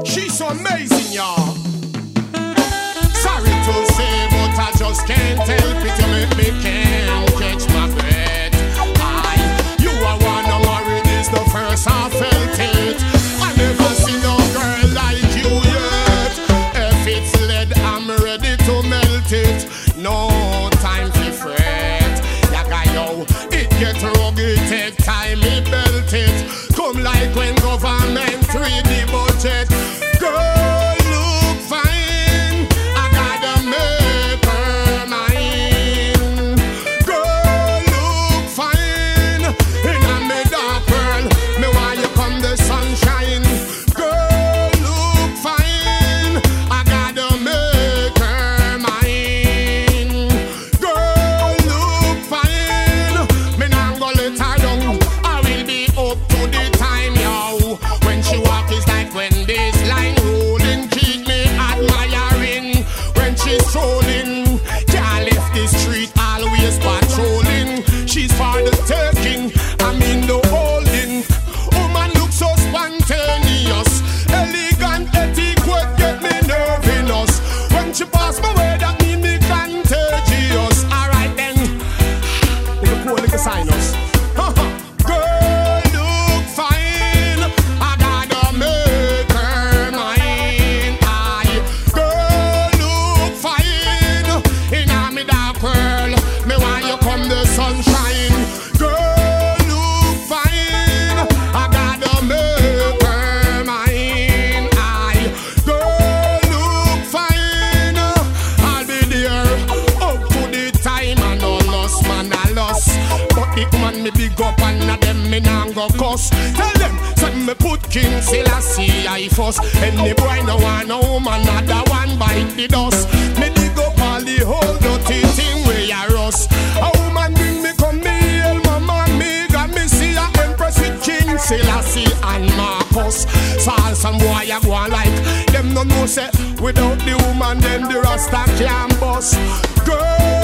She's so amazing, y'all. Sorry to say, but I just can't help it. You make me can't catch my breath. You are one of marry, this the first I felt it. I never seen no girl like you yet. If it's lead, I'm ready to melt it. No time to fret. Yaga yo, it get rugged, take time, it belt it. Come like when government read the budget. Girl, look fine, I gotta make her mine. Girl, look fine, in a me dark world, me want you come the sunshine. Girl, look fine, I gotta make her mine. Girl, look fine, me nah go let her down. I will be up to the time, yo. When she walk is like when this line rolling, keep me admiring. When she's strolling, can't left the street, always patrolling. She's for the taking, I mean the holding. Woman look so spontaneous, elegant etiquette get me nervous. When she pass my way, that mean me contagious. Alright then, little cool, little sinus. Girl, look fine, I gotta make her mine. Girl, look fine, in a me dark world, me want you come the sunshine. Girl, look fine, I gotta make her mine. Girl, look fine, I'll be there up to the time. I no loss, man, I lost. But the woman me big up and a them me nah go cuss. Tell them, send me put King Selassie I first. Any boy no want no woman, another one bite the dust. Me dig up all the whole dirty thing where ya rust. A woman bring me come me hail mama, me got me see a empress with King Selassie and Marcus. So all some boy a go on like them no know say without the woman then the rasta can't bust. Girl,